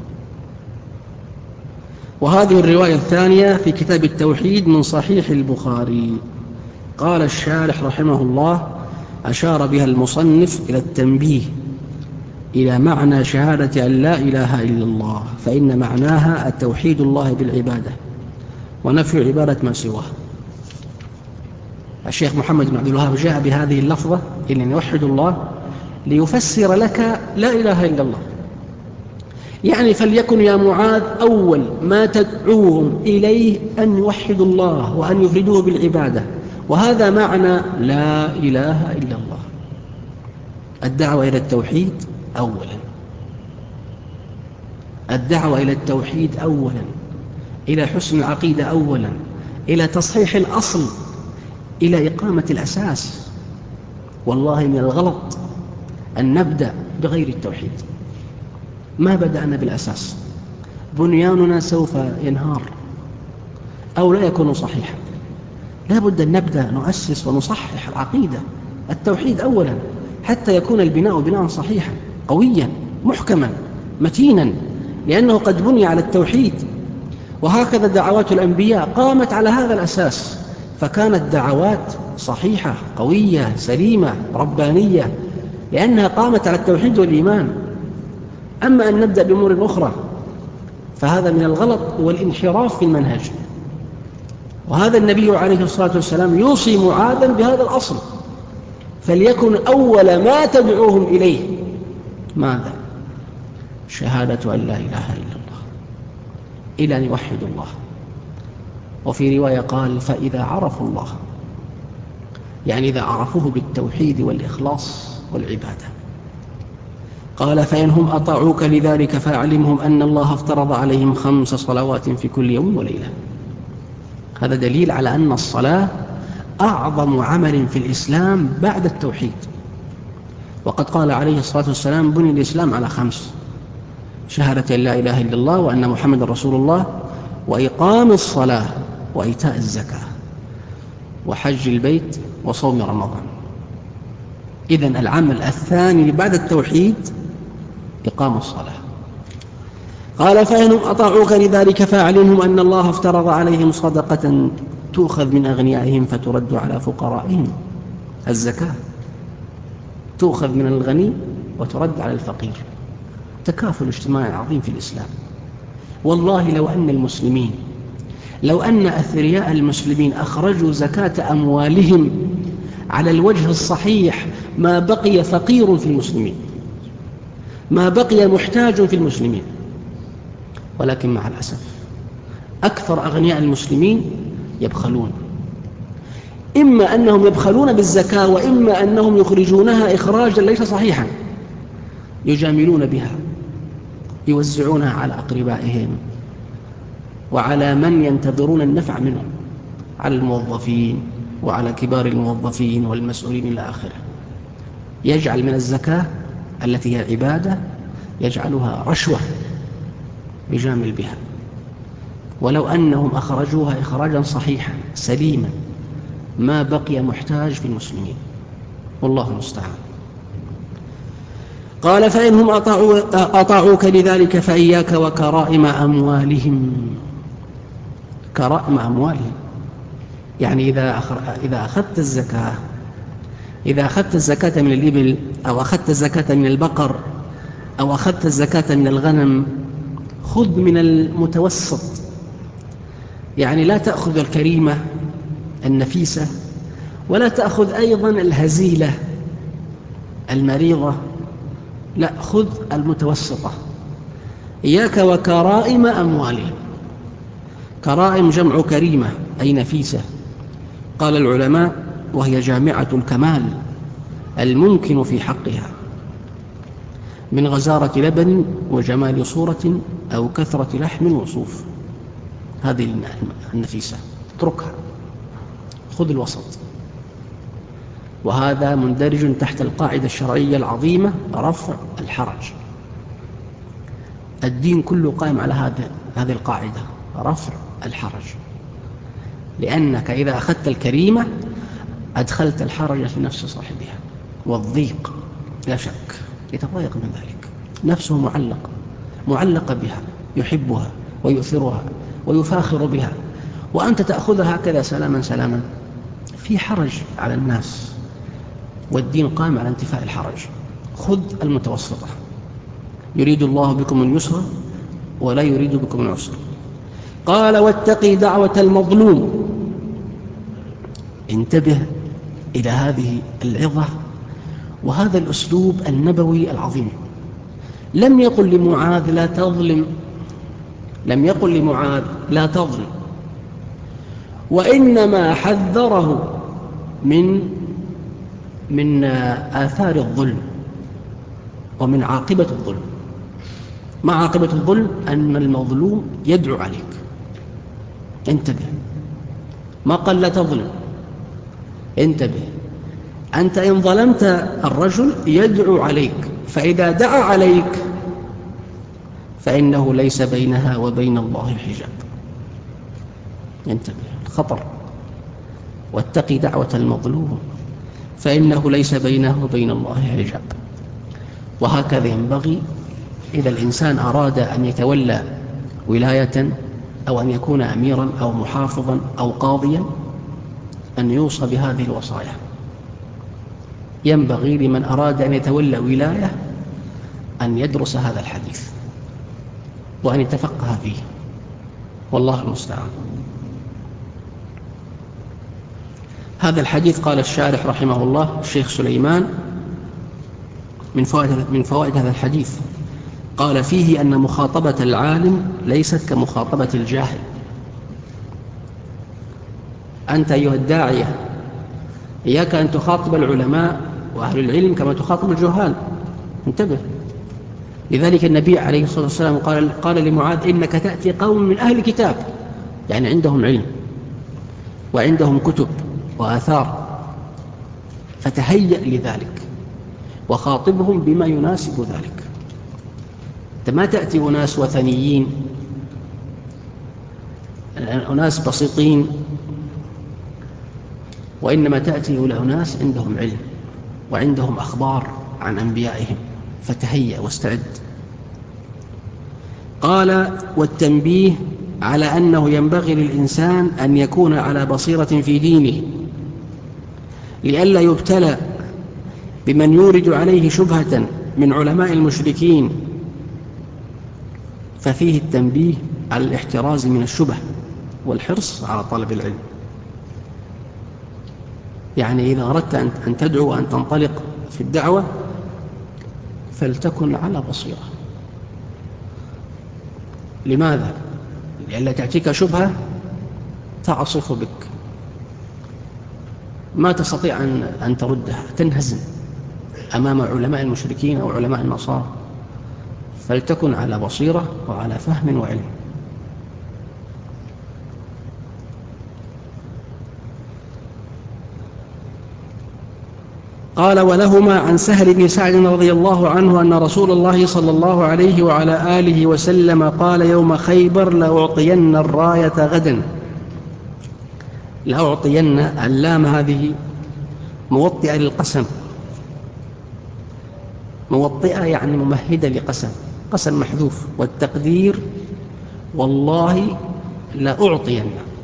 وهذه الرواية الثانية في كتاب التوحيد من صحيح البخاري. قال الشارح رحمه الله أشار بها المصنف إلى التنبيه إلى معنى شهادة أن لا إله إلا الله، فإن معناها التوحيد الله بالعبادة ونفي عبادة ما سواه. الشيخ محمد بن عبد الوهاب جاء بهذه اللفظة إلى أن يوحد الله ليفسر لك لا إله إلا الله. يعني فليكن يا معاذ أول ما تدعوهم إليه أن يوحدوا الله وأن يفردوه بالعبادة، وهذا معنى لا إله إلا الله. الدعوة إلى التوحيد أولا، الدعوة إلى التوحيد أولا، إلى حسن العقيدة أولا، إلى تصحيح الأصل، إلى إقامة الأساس. والله من الغلط أن نبدأ بغير التوحيد. ما بدأنا بالأساس، بنياننا سوف ينهار أو لا يكون صحيحا. لا بد أن نبدأ نؤسس ونصحح العقيدة، التوحيد أولا، حتى يكون البناء بناء صحيحا قويا محكما متينا، لأنه قد بني على التوحيد. وهكذا دعوات الأنبياء قامت على هذا الأساس، فكانت دعوات صحيحة قوية سليمة ربانية، لأنها قامت على التوحيد والإيمان. أما أن نبدأ بأمور أخرى فهذا من الغلط والانحراف في المنهج. وهذا النبي عليه الصلاة والسلام يوصي معاذا بهذا الأصل، فليكن أول ما تدعوهم إليه ماذا؟ شهادة أن لا إله إلا الله، إلى أن يوحدوا الله. وفي رواية قال فإذا عرفوا الله، يعني إذا عرفوه بالتوحيد والإخلاص والعبادة. قال فإنهم أطاعوك لذلك فأعلمهم أن الله افترض عليهم 5 صلوات في كل يوم وليلة. هذا دليل على أن الصلاة أعظم عمل في الإسلام بعد التوحيد. وقد قال عليه الصلاة والسلام بني الإسلام على 5: شهادة أن لا إله إلا الله وأن محمد رسول الله، وإقام الصلاة، وإيتاء الزكاة، وحج البيت، وصوم رمضان. إذن العمل الثاني بعد التوحيد إقام الصلاة. قال فإنهم أطاعوك لذلك فأعلمهم أن الله افترض عليهم صدقة تؤخذ من أغنيائهم فترد على فقرائهم. الزكاة تؤخذ من الغني وترد على الفقير، تكافل اجتماعي عظيم في الإسلام. والله لو أن المسلمين لو أن أثرياء المسلمين أخرجوا زكاة أموالهم على الوجه الصحيح ما بقي فقير في المسلمين، ما بقي محتاج في المسلمين. ولكن مع الأسف أكثر أغنياء المسلمين يبخلون، إما أنهم يبخلون بالزكاة، وإما أنهم يخرجونها إخراجا ليس صحيحا، يجاملون بها، يوزعونها على أقربائهم وعلى من ينتظرون النفع منهم، على الموظفين وعلى كبار الموظفين والمسؤولين إلى آخره. يجعل من الزكاة التي هي عبادة يجعلها رشوة يجامل بها، ولو أنهم أخرجوها إخراجا صحيحا سليما ما بقي محتاج في المسلمين، والله المستعان. قال فإنهم أطاعوك لذلك فإياك وكرائم أموالهم. كرائم أموالهم يعني إذا أخذت الزكاة، إذا أخذت الزكاة من الإبل، أو أخذت الزكاة من البقر، أو أخذت الزكاة من الغنم، خذ من المتوسط. يعني لا تأخذ الكريمة النفيسة، ولا تأخذ أيضا الهزيلة المريضة، لا، خذ المتوسطة. إياك وكرائم أموالهم. كرائم جمع كريمة أي نفيسة. قال العلماء وهي جامعة الكمال الممكن في حقها من غزارة لبن وجمال صورة أو كثرة لحم وصوف. هذه النفيسة اتركها، خذ الوسط. وهذا مندرج تحت القاعدة الشرعية العظيمة رفع الحرج. الدين كله قائم على هذه القاعدة، رفع الحرج، لأنك إذا أخذت الكريمة أدخلت الحرج في نفس صاحبها والضيق، لا شك يتضايق من ذلك، نفسه معلقة بها، يحبها ويؤثرها ويفاخر بها، وأنت تأخذها هكذا سلاما سلاما، في حرج على الناس، والدين قام على انتفاء الحرج. خذ المتوسطة. يريد الله بكم اليسر ولا يريد بكم العسر. قال واتقي دعوة المظلوم. انتبه إلى هذه العظة وهذا الأسلوب النبوي العظيم. لم يقل لمعاذ لا تظلم، لم يقل لمعاذ لا تظلم، وإنما حذره من آثار الظلم ومن عاقبة الظلم. ما عاقبة الظلم؟ أن المظلوم يدعو عليك. انتبه، ما قال لا تظلم، انتبه. أنت إن ظلمت الرجل يدعو عليك، فإذا دعا عليك فإنه ليس بينها وبين الله حجاب. انتبه، الخطر. واتقي دعوة المظلوم فإنه ليس بينه وبين الله حجاب. وهكذا ينبغي إذا الإنسان أراد أن يتولى ولاية أو أن يكون أميرا أو محافظا أو قاضيا أن يوصى بهذه الوصايا. ينبغي لمن أراد أن يتولى ولاية أن يدرس هذا الحديث وأن يتفقه فيه، والله المستعان. هذا الحديث قال الشارح رحمه الله الشيخ سليمان من فوائد هذا الحديث، قال فيه أن مخاطبة العالم ليست كمخاطبة الجاهل. أنت أيها الداعية إياك أن تخاطب العلماء وأهل العلم كما تخاطب الجهال، انتبه. لذلك النبي عليه الصلاة والسلام قال لمعاذ إنك تأتي قوم من أهل الكتاب، يعني عندهم علم وعندهم كتب وآثار، فتهيأ لذلك وخاطبهم بما يناسب ذلك. أنت ما تأتي أناس وثنيين، أناس بسيطين، وإنما تأتي إلى أناس عندهم علم وعندهم أخبار عن أنبيائهم، فتهيأ واستعد. قال والتنبيه على أنه ينبغي للإنسان أن يكون على بصيرة في دينه لئلا يبتلى بمن يورد عليه شبهة من علماء المشركين، ففيه التنبيه على الاحتراز من الشبه والحرص على طلب العلم. يعني إذا أردت أن تدعو وأن تنطلق في الدعوة فلتكن على بصيرة. لماذا؟ لأن تأتيك شبهة تعصف بك، ما تستطيع أن تردها، تنهزم أمام علماء المشركين أو علماء النصارى. فلتكن على بصيرة وعلى فهم وعلم. قال: ولهما عن سهل بن سعد رضي الله عنه أن رسول الله صلى الله عليه وعلى آله وسلم قال يوم خيبر: لأعطين الراية غدا. لأعطين، اللام هذه موطئة للقسم، موطئة يعني ممهدة لقسم، قسم محذوف، والتقدير والله لأعطين،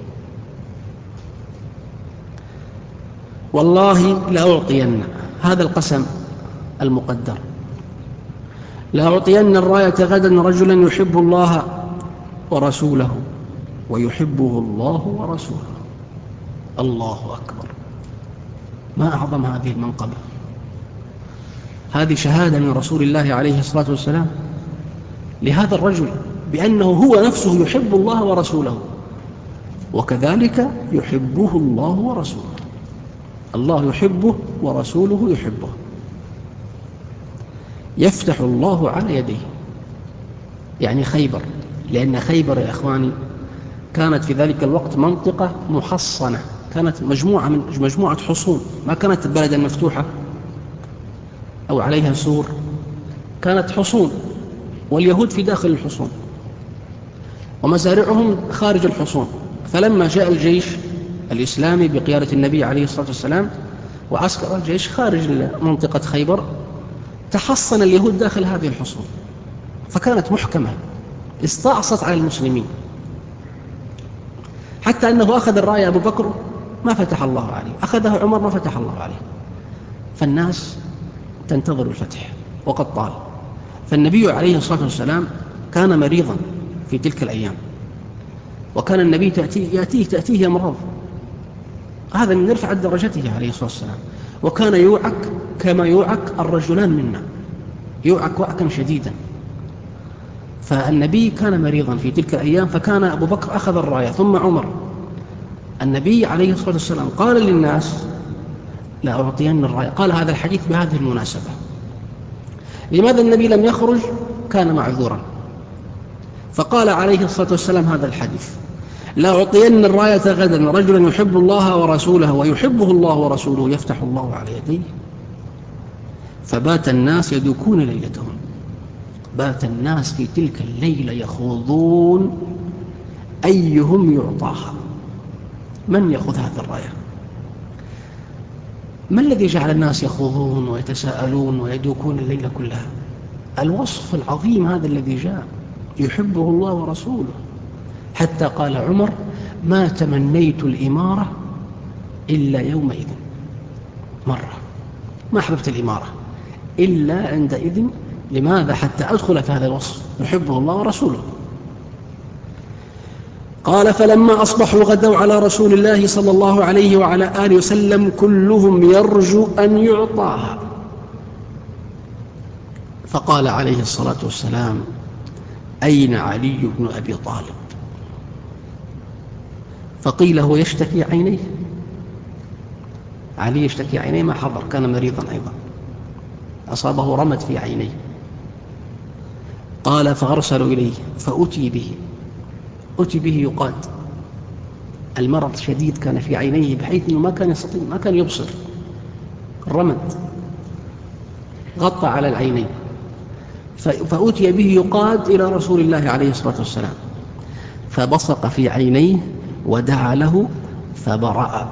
والله لأعطين، هذا القسم المقدر. لأعطين الراية غدا رجلا يحب الله ورسوله ويحبه الله ورسوله. الله أكبر، ما أعظم هذه المنقبة. هذه شهادة من رسول الله عليه الصلاة والسلام لهذا الرجل بأنه هو نفسه يحب الله ورسوله، وكذلك يحبه الله ورسوله. الله يحبه ورسوله يحبه. يفتح الله على يديه، يعني خيبر، لأن خيبر يا إخواني كانت في ذلك الوقت منطقة محصنة، كانت مجموعة حصون، ما كانت بلدا مفتوحة أو عليها سور، كانت حصون، واليهود في داخل الحصون ومزارعهم خارج الحصون. فلما جاء الجيش الإسلامي بقيادة النبي عليه الصلاة والسلام وعسكر الجيش خارج منطقة خيبر، تحصن اليهود داخل هذه الحصون، فكانت محكمة استعصت على المسلمين، حتى أنه أخذ الراية أبو بكر ما فتح الله عليه، أخذها عمر ما فتح الله عليه، فالناس تنتظر الفتح وقد طال. فالنبي عليه الصلاة والسلام كان مريضا في تلك الأيام، وكان النبي تأتيه أمراض، هذا من رفعة درجته عليه الصلاة والسلام، وكان يوعك كما يوعك الرجلان منا، يوعك وعكا شديدا. فالنبي كان مريضا في تلك الأيام، فكان أبو بكر أخذ الراية ثم عمر. النبي عليه الصلاة والسلام قال للناس: لا أعطين الراية. قال هذا الحديث بهذه المناسبة. لماذا النبي لم يخرج؟ كان معذورا، فقال عليه الصلاة والسلام هذا الحديث: لا أعطين الراية غدا رجلا يحب الله ورسوله ويحبه الله ورسوله يفتح الله على يديه. فبات الناس يدوكون ليلتهم، بات الناس في تلك الليلة يخوضون أيهم يعطاها، من يأخذ هذه الراية. ما الذي جعل الناس يخوضون ويتساءلون ويدوكون الليلة كلها؟ الوصف العظيم هذا الذي جاء، يحبه الله ورسوله، حتى قال عمر: ما تمنيت الإمارة إلا يومئذ مرة، ما أحببت الإمارة إلا عندئذ. لماذا؟ حتى أدخل في هذا الوصف، يحبه الله ورسوله. قال: فلما أصبحوا غدوا على رسول الله صلى الله عليه وعلى آله وسلم كلهم يرجو أن يعطاها، فقال عليه الصلاة والسلام: أين علي بن أبي طالب؟ فقيل: هو يشتكي عينيه. علي يشتكي عينيه، ما حضر، كان مريضا أيضا، أصابه رمد في عينيه. قال: فأرسلوا إليه فأتي به، أتي به يقاد، المرض شديد كان في عينيه بحيث أنه ما كان يستطيع، ما كان يبصر، الرمد غطى على العينين. فأتي به يقاد إلى رسول الله عليه الصلاة والسلام، فبصق في عينيه ودعا له فبرأ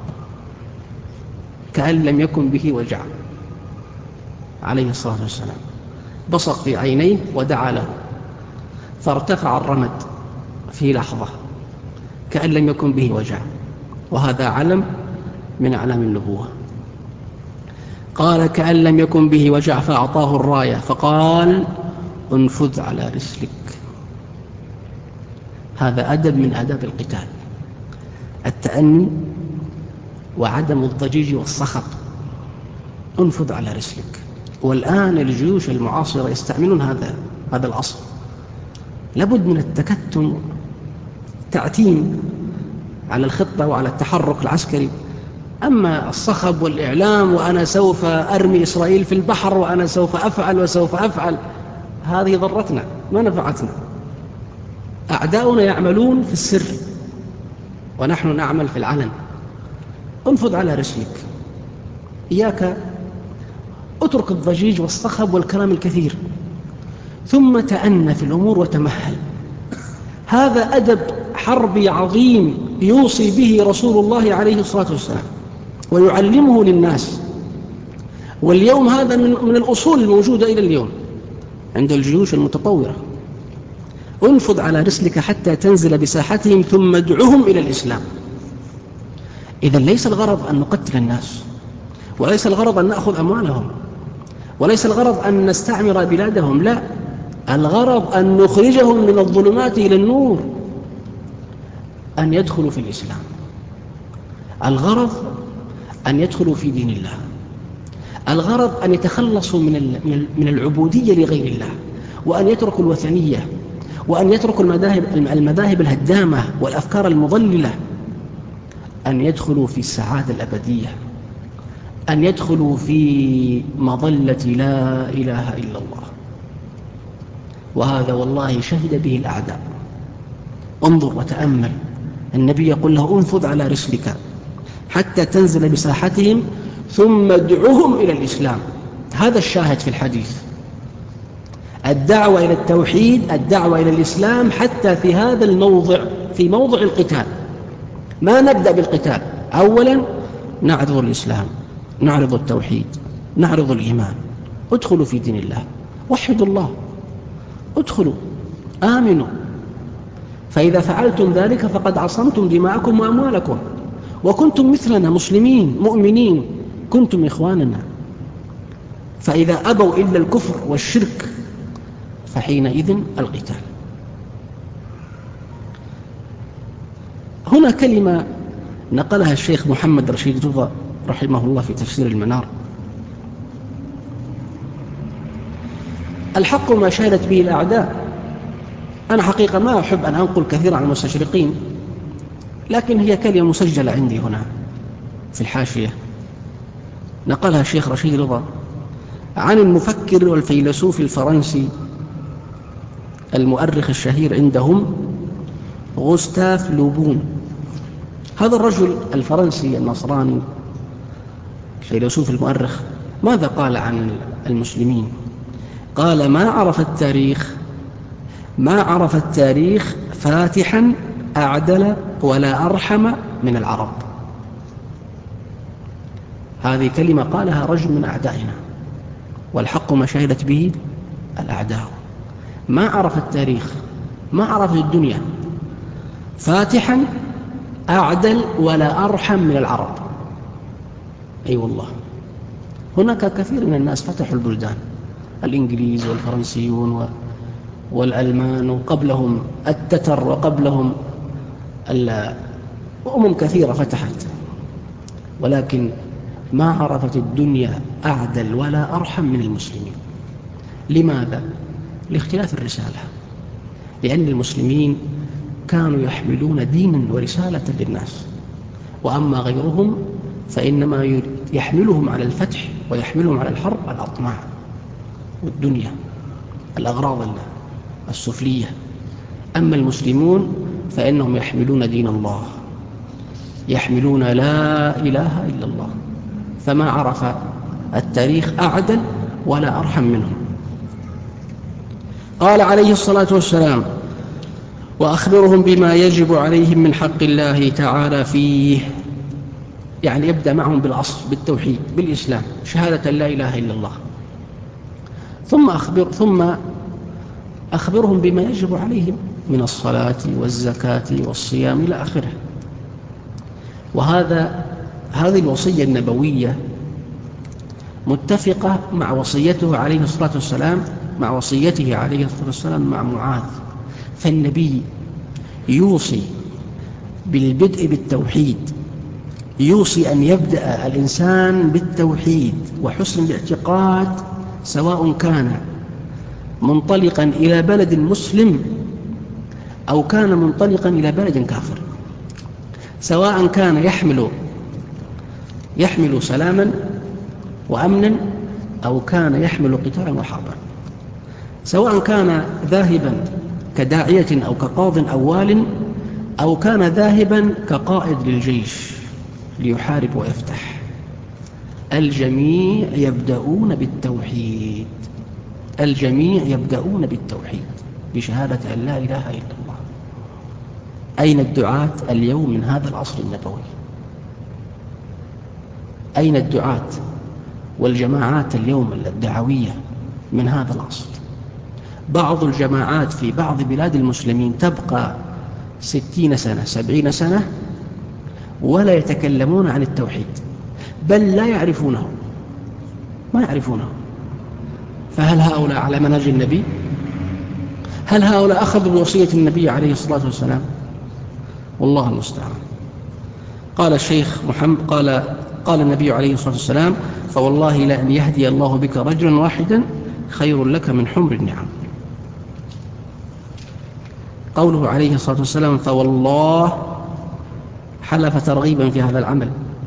كأن لم يكن به وجع عليه الصلاة والسلام. بصق في عينيه ودعا له فارتفع الرمد في لحظة كأن لم يكن به وجع، وهذا علم من أعلام النبوة. قال: كأن لم يكن به وجع، فأعطاه الراية فقال: انفذ على رسلك. هذا أدب من آداب القتال، التأني وعدم الضجيج والصخب. انفض على رسلك. والآن الجيوش المعاصرة يستعملون هذا الأصل. لابد من التكتم، تعتيم على الخطة وعلى التحرك العسكري. أما الصخب والإعلام وأنا سوف أرمي إسرائيل في البحر وأنا سوف أفعل وسوف أفعل، هذه ضرتنا ما نفعتنا. أعداؤنا يعملون في السر ونحن نعمل في العلن. انفض على رسلك، إياك، اترك الضجيج والصخب والكلام الكثير، ثم تأنى في الأمور وتمهل. هذا أدب حربي عظيم يوصي به رسول الله عليه الصلاة والسلام ويعلمه للناس. واليوم هذا من الأصول الموجودة إلى اليوم عند الجيوش المتطورة. انفض على رسلك حتى تنزل بساحتهم ثم ادعهم إلى الإسلام. إذا ليس الغرض أن نقتل الناس، وليس الغرض أن نأخذ أموالهم، وليس الغرض أن نستعمر بلادهم، لا، الغرض أن نخرجهم من الظلمات إلى النور، أن يدخلوا في الإسلام. الغرض أن يدخلوا في دين الله. الغرض أن يتخلصوا من العبودية لغير الله، وأن يتركوا الوثنية، وأن يتركوا المذاهب الهدامة والأفكار المضللة، أن يدخلوا في السعادة الأبدية، أن يدخلوا في مظلة لا إله إلا الله. وهذا والله شهد به الأعداء. انظر وتأمل، النبي يقول له انفض على رسلك حتى تنزل بساحتهم ثم ادعهم إلى الإسلام. هذا الشاهد في الحديث، الدعوة إلى التوحيد، الدعوة إلى الإسلام، حتى في هذا الموضع، في موضع القتال. ما نبدأ بالقتال، أولا نعرض الإسلام، نعرض التوحيد، نعرض الإيمان. ادخلوا في دين الله، وحدوا الله، ادخلوا، آمنوا. فإذا فعلتم ذلك فقد عصمتم دماءكم وأموالكم، وكنتم مثلنا مسلمين مؤمنين، كنتم إخواننا. فإذا أبوا إلا الكفر والشرك فحينئذ القتال. هنا كلمة نقلها الشيخ محمد رشيد رضا رحمه الله في تفسير المنار: الحق ما شهدت به الأعداء. أنا حقيقة ما أحب أن أنقل كثيرا عن المستشرقين، لكن هي كلمة مسجلة عندي هنا في الحاشية، نقلها الشيخ رشيد رضا عن المفكر والفيلسوف الفرنسي المؤرخ الشهير عندهم غوستاف لوبون. هذا الرجل الفرنسي النصراني الفيلسوف المؤرخ ماذا قال عن المسلمين؟ قال: ما عرف التاريخ فاتحا أعدل ولا أرحم من العرب. هذه كلمة قالها رجل من أعدائنا، والحق ما شهدت به الأعداء. ما عرف التاريخ، ما عرف الدنيا فاتحا أعدل ولا أرحم من العرب. أي والله، هناك كثير من الناس فتحوا البلدان، الإنجليز والفرنسيون والألمان، وقبلهم التتر، وقبلهم أمم كثيرة فتحت، ولكن ما عرفت الدنيا أعدل ولا أرحم من المسلمين. لماذا؟ لاختلاف الرسالة، لأن المسلمين كانوا يحملون دينا ورسالة للناس، وأما غيرهم فإنما يحملهم على الفتح ويحملهم على الحرب الأطماع والدنيا، الأغراض السفلية. أما المسلمون فإنهم يحملون دين الله، يحملون لا إله إلا الله، فما عرف التاريخ أعدل ولا أرحم منهم. قال عليه الصلاة والسلام: وأخبرهم بما يجب عليهم من حق الله تعالى فيه. يعني يبدأ معهم بالأصل، بالتوحيد، بالإسلام، شهادة لا إله إلا الله، ثم أخبرهم بما يجب عليهم من الصلاة والزكاة والصيام إلى آخره. هذه الوصية النبوية متفقة مع وصيته عليه الصلاة والسلام مع معاذ. فالنبي يوصي بالبدء بالتوحيد، يوصي أن يبدأ الإنسان بالتوحيد وحسن الاعتقاد، سواء كان منطلقا إلى بلد مسلم أو كان منطلقا إلى بلد كافر، سواء كان يحمل سلاما وأمنا أو كان يحمل قتالا وحربا، سواء كان ذاهبا كداعية أو كقاض أو وال، أو كان ذاهبا كقائد للجيش ليحارب ويفتح. الجميع يبدأون بالتوحيد، الجميع يبدأون بالتوحيد بشهادة أن لا إله إلا الله. أين الدعاة اليوم من هذا العصر النبوي؟ أين الدعاة والجماعات اليوم الدعوية من هذا العصر؟ بعض الجماعات في بعض بلاد المسلمين تبقى 60 سنة 70 سنة ولا يتكلمون عن التوحيد، بل لا يعرفونه، ما يعرفونه. فهل هؤلاء على منهج النبي؟ هل هؤلاء أخذوا بوصية النبي عليه الصلاة والسلام؟ والله المستعان. قال الشيخ محمد قال النبي عليه الصلاة والسلام: فوالله لأن يهدي الله بك رجلا واحدا خير لك من حمر النعم. قوله عليه الصلاة والسلام فوالله حلف ترغيبا في هذا العمل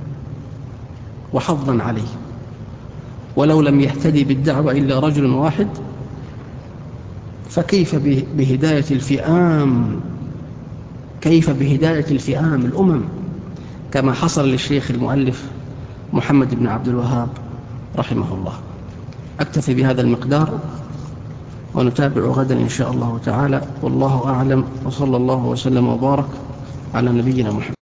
وحظا عليه، ولو لم يهتدي بالدعوة إلا رجل واحد فكيف بهداية الفئام، كيف بهداية الفئام الأمم كما حصل للشيخ المؤلف محمد بن عبد الوهاب رحمه الله. أكتفي بهذا المقدار ونتابع غدا إن شاء الله تعالى، والله أعلم، وصلى الله وسلم وبارك على نبينا محمد.